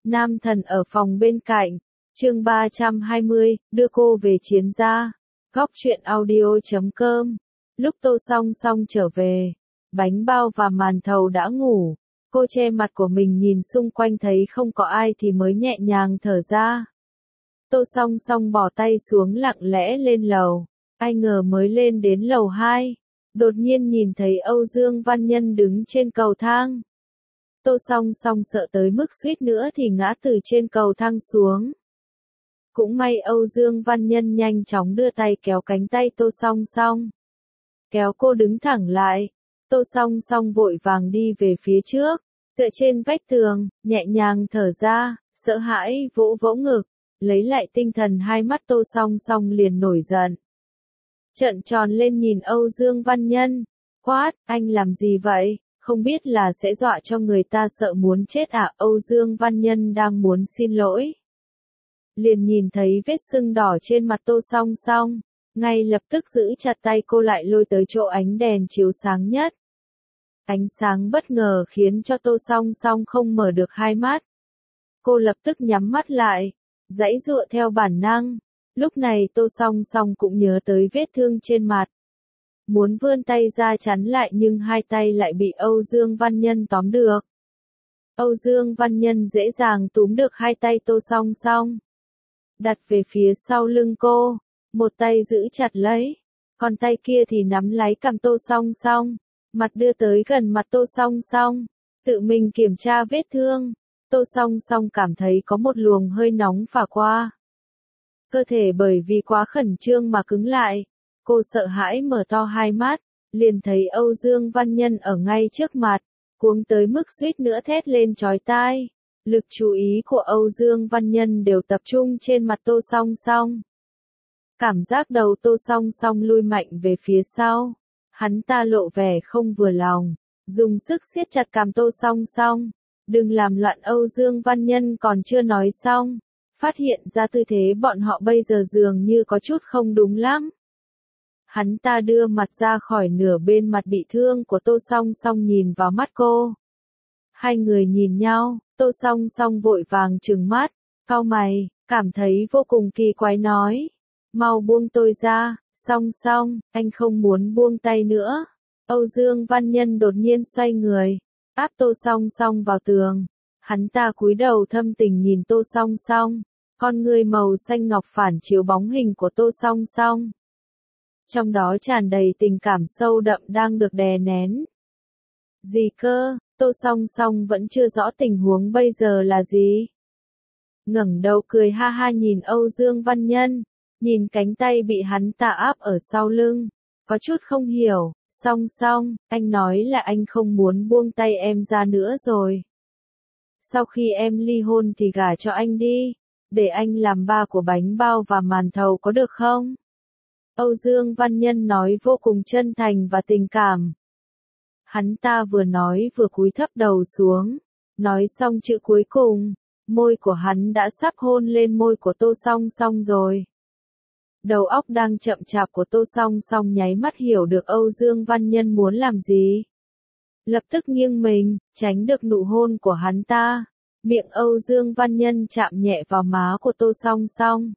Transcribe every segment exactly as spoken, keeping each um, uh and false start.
Nam thần ở phòng bên cạnh. Chương ba trăm hai mươi, đưa cô về chiến gia. Góc truyện audio chấm com. Lúc Tô Song Song trở về, bánh bao và màn thầu đã ngủ. Cô che mặt của mình nhìn xung quanh thấy không có ai thì mới nhẹ nhàng thở ra. Tô Song Song bỏ tay xuống lặng lẽ lên lầu. Ai ngờ mới lên đến lầu hai, đột nhiên nhìn thấy Âu Dương Văn Nhân đứng trên cầu thang. Tô Song Song sợ tới mức suýt nữa thì ngã từ trên cầu thang xuống. Cũng may Âu Dương Văn Nhân nhanh chóng đưa tay kéo cánh tay Tô Song Song, kéo cô đứng thẳng lại. Tô Song Song vội vàng đi về phía trước, tựa trên vách tường, nhẹ nhàng thở ra, sợ hãi vỗ vỗ ngực, lấy lại tinh thần. Hai mắt Tô Song Song liền nổi giận, trợn tròn lên nhìn Âu Dương Văn Nhân, quát, anh làm gì vậy, không biết là sẽ dọa cho người ta sợ muốn chết à? Âu Dương Văn Nhân đang muốn xin lỗi, liền nhìn thấy vết sưng đỏ trên mặt Tô Song Song, ngay lập tức giữ chặt tay cô lại lôi tới chỗ ánh đèn chiếu sáng nhất. Ánh sáng bất ngờ khiến cho Tô Song Song không mở được hai mắt. Cô lập tức nhắm mắt lại, giãy giụa theo bản năng. Lúc này Tô Song Song cũng nhớ tới vết thương trên mặt, muốn vươn tay ra chắn lại nhưng hai tay lại bị Âu Dương Văn Nhân tóm được. Âu Dương Văn Nhân dễ dàng túm được hai tay Tô Song Song, đặt về phía sau lưng cô, một tay giữ chặt lấy, còn tay kia thì nắm lấy cằm Tô Song Song, mặt đưa tới gần mặt Tô Song Song, tự mình kiểm tra vết thương. Tô Song Song cảm thấy có một luồng hơi nóng phả qua cơ thể, bởi vì quá khẩn trương mà cứng lại. Cô sợ hãi mở to hai mắt, liền thấy Âu Dương Văn Nhân ở ngay trước mặt, cuống tới mức suýt nữa thét lên chói tai. Lực chú ý của Âu Dương Văn Nhân đều tập trung trên mặt Tô Song Song. Cảm giác đầu Tô Song Song lui mạnh về phía sau, hắn ta lộ vẻ không vừa lòng, dùng sức siết chặt cằm Tô Song Song. Đừng làm loạn. Âu Dương Văn Nhân còn chưa nói xong, phát hiện ra tư thế bọn họ bây giờ dường như có chút không đúng lắm. Hắn ta đưa mặt ra khỏi nửa bên mặt bị thương của Tô Song Song nhìn vào mắt cô. Hai người nhìn nhau, Tô Song Song vội vàng trừng mắt, cau mày, cảm thấy vô cùng kỳ quái nói, mau buông tôi ra. Song Song, anh không muốn buông tay nữa. Âu Dương Văn Nhân đột nhiên xoay người, áp Tô Song Song vào tường. Hắn ta cúi đầu thâm tình nhìn Tô Song Song, con ngươi màu xanh ngọc phản chiếu bóng hình của Tô Song Song, trong đó tràn đầy tình cảm sâu đậm đang được đè nén. Gì cơ? Tô Song Song vẫn chưa rõ tình huống bây giờ là gì. Ngẩng đầu cười ha ha nhìn Âu Dương Văn Nhân, nhìn cánh tay bị hắn ta áp ở sau lưng, có chút không hiểu. Song Song, anh nói là anh không muốn buông tay em ra nữa rồi. Sau khi em ly hôn thì gả cho anh đi, để anh làm ba của bánh bao và màn thầu có được không? Âu Dương Văn Nhân nói vô cùng chân thành và tình cảm. Hắn ta vừa nói vừa cúi thấp đầu xuống, nói xong chữ cuối cùng, môi của hắn đã sắp hôn lên môi của Tô Song Song rồi. Đầu óc đang chậm chạp của Tô Song Song nháy mắt hiểu được Âu Dương Văn Nhân muốn làm gì. Lập tức nghiêng mình, tránh được nụ hôn của hắn ta. Miệng Âu Dương Văn Nhân chạm nhẹ vào má của Tô Song Song.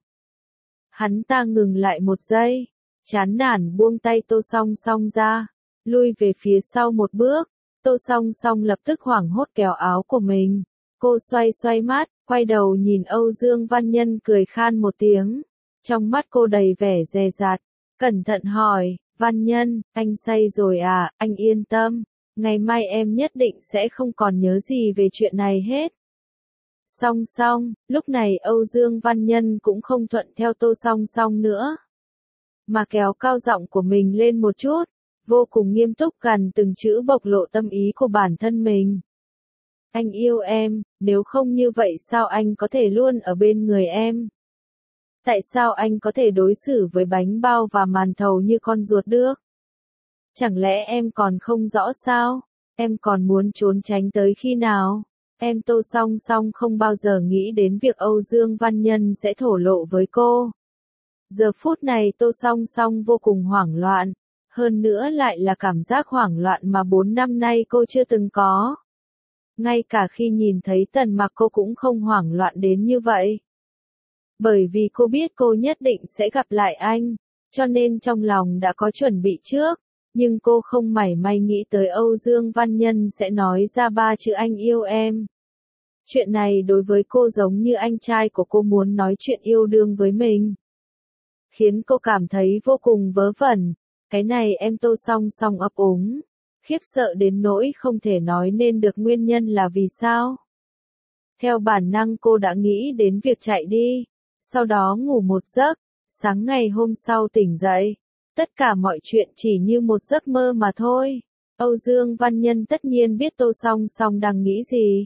Hắn ta ngừng lại một giây, chán nản buông tay Tô Song Song ra, lui về phía sau một bước. Tô Song Song lập tức hoảng hốt kéo áo của mình. Cô xoay xoay mắt, quay đầu nhìn Âu Dương Văn Nhân cười khan một tiếng. Trong mắt cô đầy vẻ dè dặt, cẩn thận hỏi, Văn Nhân, anh say rồi à? Anh yên tâm, ngày mai em nhất định sẽ không còn nhớ gì về chuyện này hết. Song Song, lúc này Âu Dương Văn Nhân cũng không thuận theo Tô Song Song nữa, mà kéo cao giọng của mình lên một chút, vô cùng nghiêm túc gần từng chữ bộc lộ tâm ý của bản thân mình. Anh yêu em, nếu không như vậy sao anh có thể luôn ở bên người em? Tại sao anh có thể đối xử với bánh bao và màn thầu như con ruột được? Chẳng lẽ em còn không rõ sao? Em còn muốn trốn tránh tới khi nào? Em Tô Song Song không bao giờ nghĩ đến việc Âu Dương Văn Nhân sẽ thổ lộ với cô. Giờ phút này Tô Song Song vô cùng hoảng loạn, hơn nữa lại là cảm giác hoảng loạn mà bốn năm nay cô chưa từng có. Ngay cả khi nhìn thấy Tần Mặc cô cũng không hoảng loạn đến như vậy. Bởi vì cô biết cô nhất định sẽ gặp lại anh, cho nên trong lòng đã có chuẩn bị trước, nhưng cô không mảy may nghĩ tới Âu Dương Văn Nhân sẽ nói ra ba chữ anh yêu em. Chuyện này đối với cô giống như anh trai của cô muốn nói chuyện yêu đương với mình. Khiến cô cảm thấy vô cùng vớ vẩn, cái này em Tô Song Song ấp úng, khiếp sợ đến nỗi không thể nói nên được nguyên nhân là vì sao. Theo bản năng cô đã nghĩ đến việc chạy đi, sau đó ngủ một giấc, sáng ngày hôm sau tỉnh dậy. Tất cả mọi chuyện chỉ như một giấc mơ mà thôi. Âu Dương Văn Nhân tất nhiên biết Tô Song Song đang nghĩ gì.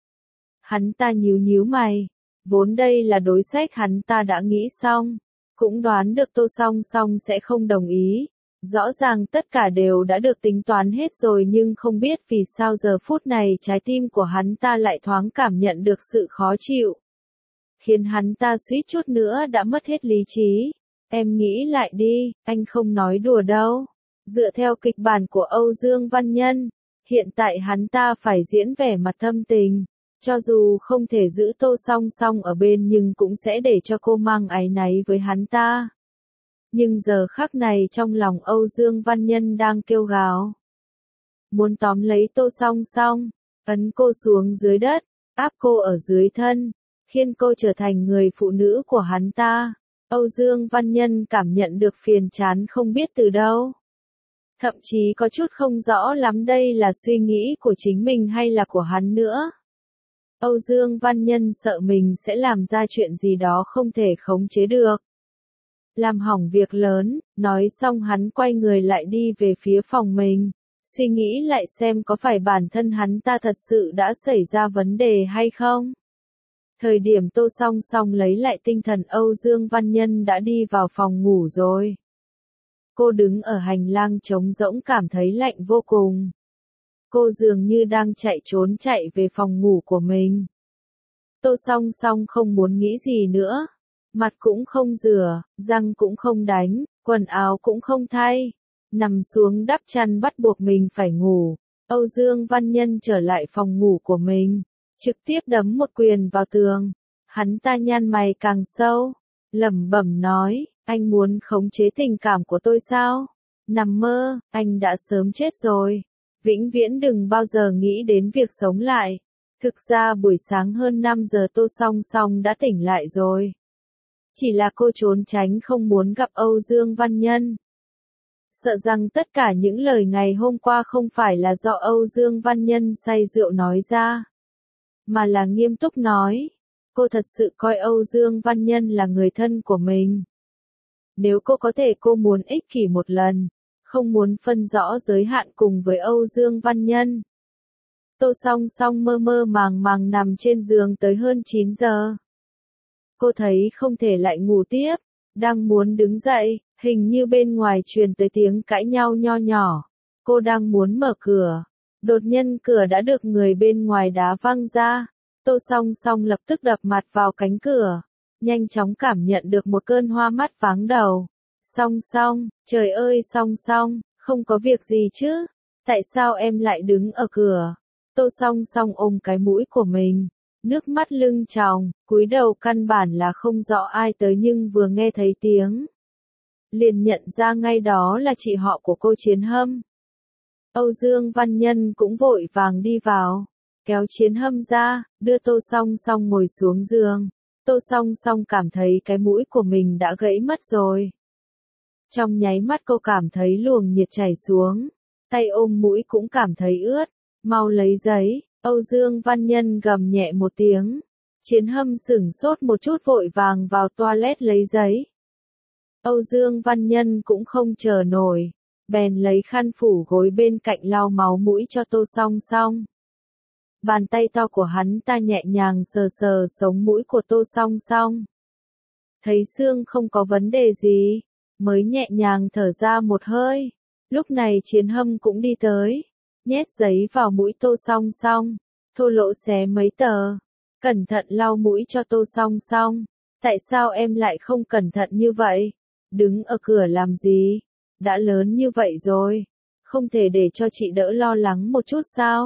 Hắn ta nhíu nhíu mày, vốn đây là đối sách hắn ta đã nghĩ xong, cũng đoán được Tô Song Song sẽ không đồng ý. Rõ ràng tất cả đều đã được tính toán hết rồi nhưng không biết vì sao giờ phút này trái tim của hắn ta lại thoáng cảm nhận được sự khó chịu. Khiến hắn ta suýt chút nữa đã mất hết lý trí. Em nghĩ lại đi, anh không nói đùa đâu. Dựa theo kịch bản của Âu Dương Văn Nhân, hiện tại hắn ta phải diễn vẻ mặt thâm tình. Cho dù không thể giữ Tô Song Song ở bên nhưng cũng sẽ để cho cô mang áy náy với hắn ta. Nhưng giờ khắc này trong lòng Âu Dương Văn Nhân đang kêu gào. Muốn tóm lấy Tô Song Song, ấn cô xuống dưới đất, áp cô ở dưới thân, khiến cô trở thành người phụ nữ của hắn ta. Âu Dương Văn Nhân cảm nhận được phiền chán không biết từ đâu. Thậm chí có chút không rõ lắm đây là suy nghĩ của chính mình hay là của hắn nữa. Âu Dương Văn Nhân sợ mình sẽ làm ra chuyện gì đó không thể khống chế được. Làm hỏng việc lớn, nói xong hắn quay người lại đi về phía phòng mình. Suy nghĩ lại xem có phải bản thân hắn ta thật sự đã xảy ra vấn đề hay không. Thời điểm Tô Song Song lấy lại tinh thần Âu Dương Văn Nhân đã đi vào phòng ngủ rồi. Cô đứng ở hành lang trống rỗng cảm thấy lạnh vô cùng. Cô dường như đang chạy trốn chạy về phòng ngủ của mình. Tô Song Song không muốn nghĩ gì nữa. Mặt cũng không rửa, răng cũng không đánh, quần áo cũng không thay. Nằm xuống đắp chăn bắt buộc mình phải ngủ. Âu Dương Văn Nhân trở lại phòng ngủ của mình. Trực tiếp đấm một quyền vào tường. Hắn ta nhăn mày càng sâu. Lẩm bẩm nói, anh muốn khống chế tình cảm của tôi sao? Nằm mơ, anh đã sớm chết rồi. Vĩnh viễn đừng bao giờ nghĩ đến việc sống lại. Thực ra buổi sáng hơn năm giờ Tô Song Song đã tỉnh lại rồi. Chỉ là cô trốn tránh không muốn gặp Âu Dương Văn Nhân. Sợ rằng tất cả những lời ngày hôm qua không phải là do Âu Dương Văn Nhân say rượu nói ra. Mà là nghiêm túc nói. Cô thật sự coi Âu Dương Văn Nhân là người thân của mình. Nếu cô có thể cô muốn ích kỷ một lần. Không muốn phân rõ giới hạn cùng với Âu Dương Văn Nhân. Tô Song Song mơ mơ màng màng nằm trên giường tới hơn chín giờ. Cô thấy không thể lại ngủ tiếp. Đang muốn đứng dậy, hình như bên ngoài truyền tới tiếng cãi nhau nho nhỏ. Cô đang muốn mở cửa. Đột nhiên cửa đã được người bên ngoài đá văng ra. Tô Song Song lập tức đập mặt vào cánh cửa. Nhanh chóng cảm nhận được một cơn hoa mắt váng đầu. Song Song, trời ơi Song Song, không có việc gì chứ? Tại sao em lại đứng ở cửa? Tô Song Song ôm cái mũi của mình. Nước mắt lưng tròng, cúi đầu căn bản là không rõ ai tới nhưng vừa nghe thấy tiếng. Liền nhận ra ngay đó là chị họ của cô Chiến Hâm. Âu Dương Văn Nhân cũng vội vàng đi vào. Kéo Chiến Hâm ra, đưa Tô Song Song ngồi xuống giường. Tô Song Song cảm thấy cái mũi của mình đã gãy mất rồi. Trong nháy mắt cô cảm thấy luồng nhiệt chảy xuống. Tay ôm mũi cũng cảm thấy ướt. Mau lấy giấy. Âu Dương Văn Nhân gầm nhẹ một tiếng. Chiến Hâm sửng sốt một chút vội vàng vào toilet lấy giấy. Âu Dương Văn Nhân cũng không chờ nổi. Bèn lấy khăn phủ gối bên cạnh lau máu mũi cho Tô Song Song. Bàn tay to của hắn ta nhẹ nhàng sờ sờ sống mũi của Tô Song Song. Thấy xương không có vấn đề gì, mới nhẹ nhàng thở ra một hơi. Lúc này Chiến Hâm cũng đi tới, nhét giấy vào mũi Tô Song Song, thô lỗ xé mấy tờ, cẩn thận lau mũi cho Tô Song Song. Tại sao em lại không cẩn thận như vậy? Đứng ở cửa làm gì? Đã lớn như vậy rồi, không thể để cho chị đỡ lo lắng một chút sao?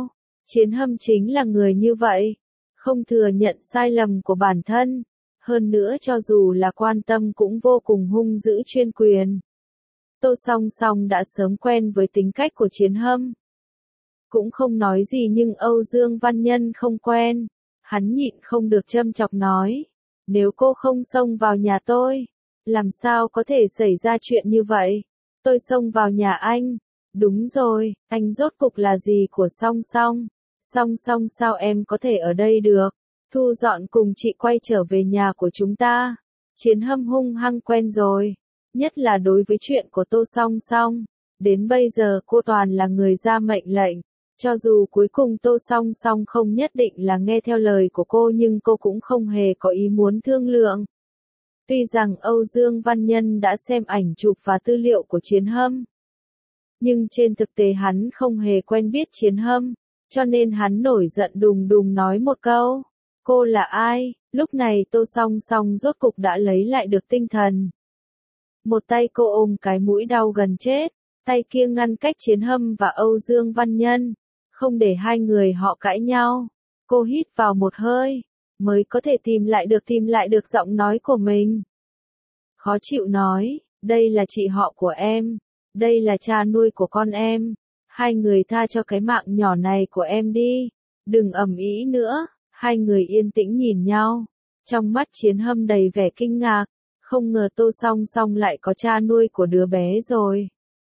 Chiến Hâm chính là người như vậy, không thừa nhận sai lầm của bản thân, hơn nữa cho dù là quan tâm cũng vô cùng hung dữ chuyên quyền. Tô Song Song đã sớm quen với tính cách của Chiến Hâm. Cũng không nói gì nhưng Âu Dương Văn Nhân không quen, hắn nhịn không được châm chọc nói, nếu cô không xông vào nhà tôi, làm sao có thể xảy ra chuyện như vậy? Tôi xông vào nhà anh. Đúng rồi, anh rốt cục là gì của Song Song? Song Song sao em có thể ở đây được? Thu dọn cùng chị quay trở về nhà của chúng ta. Chiến Hâm hung hăng quen rồi, nhất là đối với chuyện của Tô Song Song. Đến bây giờ cô toàn là người ra mệnh lệnh, cho dù cuối cùng Tô Song Song không nhất định là nghe theo lời của cô nhưng cô cũng không hề có ý muốn thương lượng. Tuy rằng Âu Dương Văn Nhân đã xem ảnh chụp và tư liệu của Chiến Hâm, nhưng trên thực tế hắn không hề quen biết Chiến Hâm, cho nên hắn nổi giận đùng đùng nói một câu, cô là ai? Lúc này Tô Song Song rốt cục đã lấy lại được tinh thần. Một tay cô ôm cái mũi đau gần chết, tay kia ngăn cách Chiến Hâm và Âu Dương Văn Nhân, không để hai người họ cãi nhau. Cô hít vào một hơi, mới có thể tìm lại được tìm lại được giọng nói của mình. Khó chịu nói, đây là chị họ của em, đây là cha nuôi của con em, hai người tha cho cái mạng nhỏ này của em đi, đừng ầm ĩ nữa. Hai người yên tĩnh nhìn nhau, trong mắt Chiến Hâm đầy vẻ kinh ngạc, không ngờ Tô Song Song lại có cha nuôi của đứa bé rồi.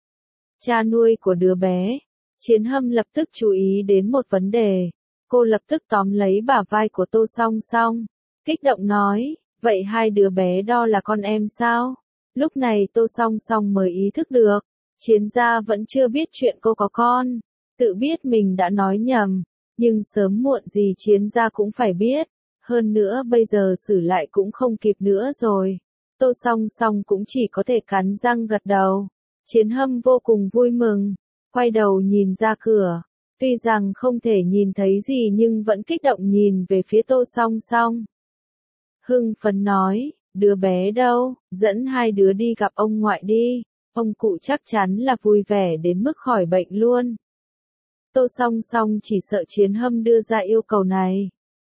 Cha nuôi của đứa bé, Chiến Hâm lập tức chú ý đến một vấn đề, cô lập tức tóm lấy bả vai của Tô Song Song, kích động nói, vậy hai đứa bé đó là con em sao? Lúc này Tô Song Song mới ý thức được, Chiến gia vẫn chưa biết chuyện cô có con, tự biết mình đã nói nhầm. Nhưng sớm muộn gì Chiến gia cũng phải biết, hơn nữa bây giờ xử lại cũng không kịp nữa rồi. Tô Song Song cũng chỉ có thể cắn răng gật đầu. Chiến Hâm vô cùng vui mừng, quay đầu nhìn ra cửa, tuy rằng không thể nhìn thấy gì nhưng vẫn kích động nhìn về phía Tô Song Song. Hưng phấn nói, đứa bé đâu, dẫn hai đứa đi gặp ông ngoại đi, ông cụ chắc chắn là vui vẻ đến mức khỏi bệnh luôn. Tô Song Song chỉ sợ Chiến Hâm đưa ra yêu cầu này.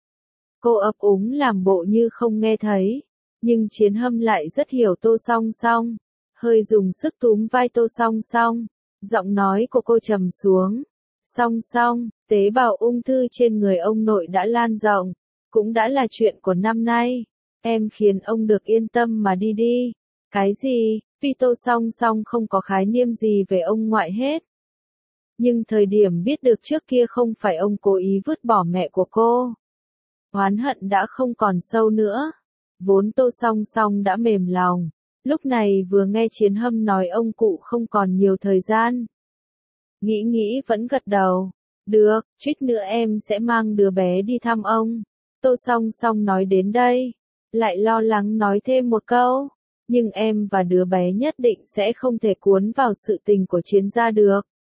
Cô ấp úng làm bộ như không nghe thấy, nhưng Chiến Hâm lại rất hiểu Tô Song Song, hơi dùng sức túm vai Tô Song Song, giọng nói của cô trầm xuống. Song Song, tế bào ung thư trên người ông nội đã lan rộng, cũng đã là chuyện của năm nay, em khiến ông được yên tâm mà đi đi. Cái gì? Vì Tô Song Song không có khái niệm gì về ông ngoại hết. Nhưng thời điểm biết được trước kia không phải ông cố ý vứt bỏ mẹ của cô, oán hận đã không còn sâu nữa. Vốn Tô Song Song đã mềm lòng, lúc này vừa nghe Chiến Hâm nói ông cụ không còn nhiều thời gian. Nghĩ nghĩ vẫn gật đầu, được, chút nữa em sẽ mang đứa bé đi thăm ông. Tô Song Song nói đến đây, lại lo lắng nói thêm một câu, nhưng em và đứa bé nhất định sẽ không thể cuốn vào sự tình của Chiến gia được.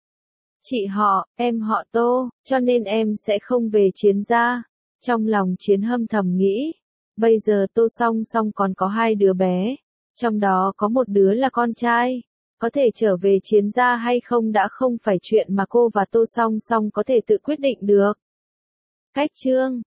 Chị họ, em họ Tô, cho nên em sẽ không về Chiến gia. Trong lòng Chiến Hâm thầm nghĩ, bây giờ Tô Song Song còn có hai đứa bé, trong đó có một đứa là con trai, có thể trở về Chiến gia hay không đã không phải chuyện mà cô và Tô Song Song có thể tự quyết định được. Cách chương